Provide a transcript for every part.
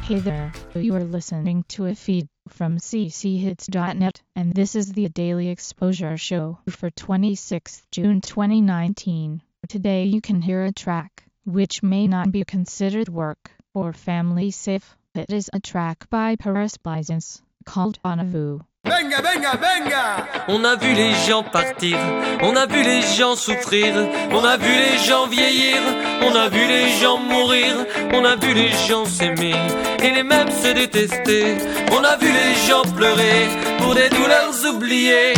Hey there, you are listening to a feed from cchits.net, and this is the Daily Exposure Show for 26th June 2019. Today you can hear a track, which may not be considered work or family safe. It is a track by Paris Blisens, called On a Vous. Venga, venga, venga! On a vu les gens partir, on a vu les gens souffrir, on a vu les gens vieillir, on a vu les gens mourir, on a vu les gens s'aimer et les mêmes se détester. On a vu les gens pleurer pour des douleurs oubliées.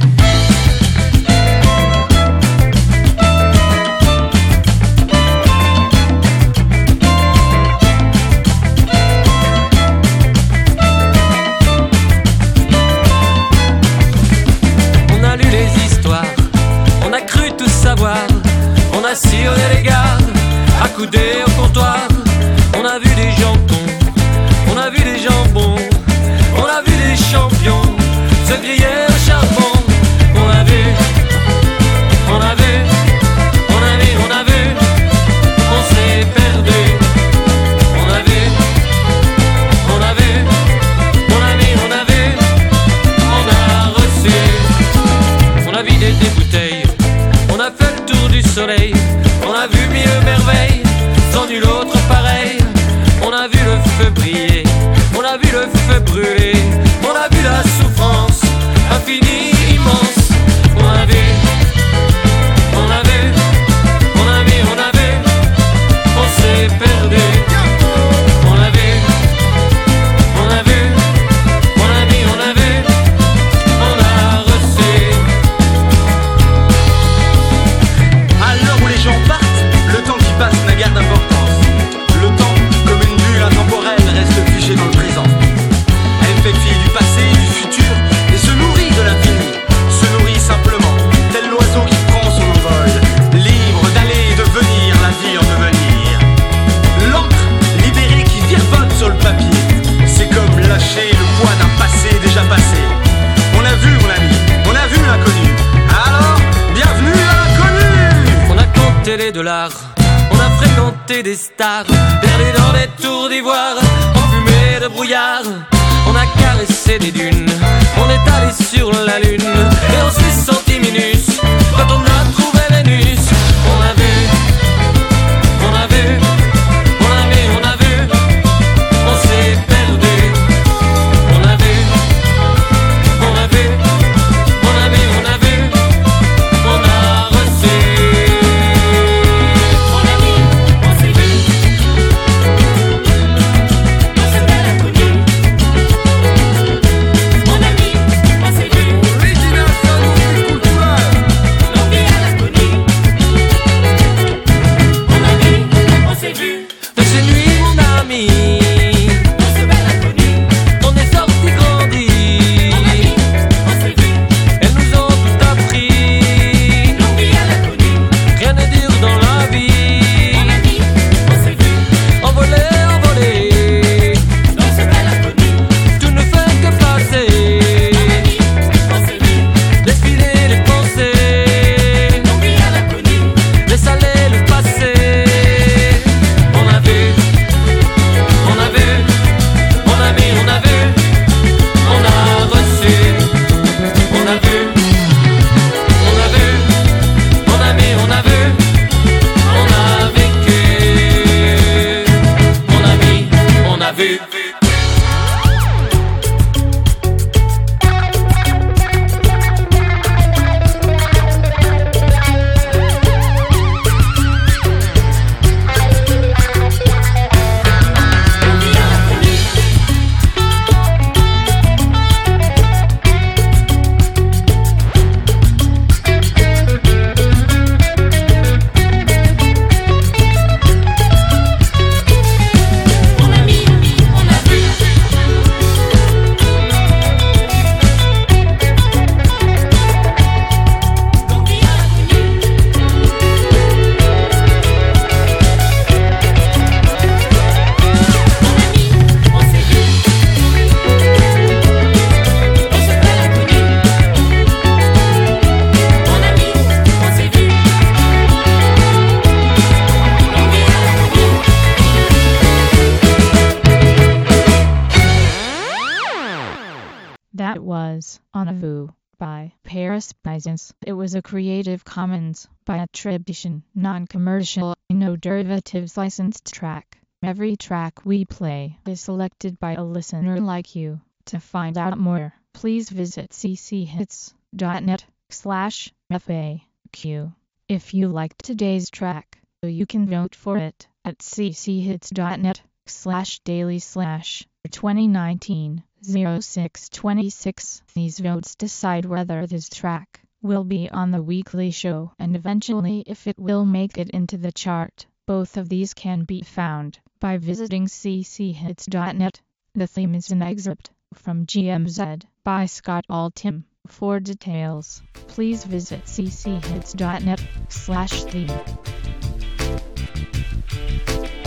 On a sillonné les gares, accoudé au comptoir. On a vu des gens cons, on a vu des jambons, on a vu des champions se griller au charbon. On a vu, on a vu, on a vu, on a vu, on s'est perdu. On a vu, on a vu, on a vu, on a vu, on a reçu. On a vidé des bouteilles, on a fait le tour du soleil, on a vu mille merveilles, sans nul autre pareil. On a vu le feu briller, on a vu le feu brûler, on a vu la souffrance infinie, immense. On a vu, on a vu, on a vu, on a vu, on s'est perdu. On a vu, on a vu, on a vu, on a vu, on a reçu. À l'heure où les gens partent, le temps qui passe n'a guère d'importance. Le temps, comme une bulle intemporelle, reste figé dans le présent. Elle fait fi du passé, du futur, et se nourrit de l'infini. Se nourrit simplement, tel l'oiseau qui prend son envol, libre d'aller et de venir, la vie en devenir. L'encre libérée qui virevolte sur le papier, c'est comme lâcher le poids d'un passé déjà passé. On a vu mon ami, on a vu l'inconnu. Alors, bienvenue à l'inconnu. On a compté les dollars, on a fréquenté des stars, perdu dans des tours d'ivoire, enfumé de brouillard. On a caressé des dunes, on est allé sur la lune, et on s'est senti minus quand on a trouvé Vénus. On a vu, on a vu, on a vu, on a vu, on s'est perdu. On a vu, on a vu, on a vu, on a vu, on a reçu. Mon ami, on s'est vu, on s'est bien inconnu. Mon ami, on s'est vu, Original Salon Cultural. Hits on a Vu by Paris Bisons. It was a Creative Commons by attribution, non-commercial, no derivatives licensed track. Every track we play is selected by a listener like you. To find out more, please visit cchits.net/FAQ. If you liked today's track, you can vote for it at cchits.net/daily/2019-0626. These votes decide whether this track will be on the weekly show and eventually if it will make it into the chart. Both of these can be found by visiting cchits.net. The theme is an excerpt from GMZ by Scott Altham. For details, please visit cchits.net/theme.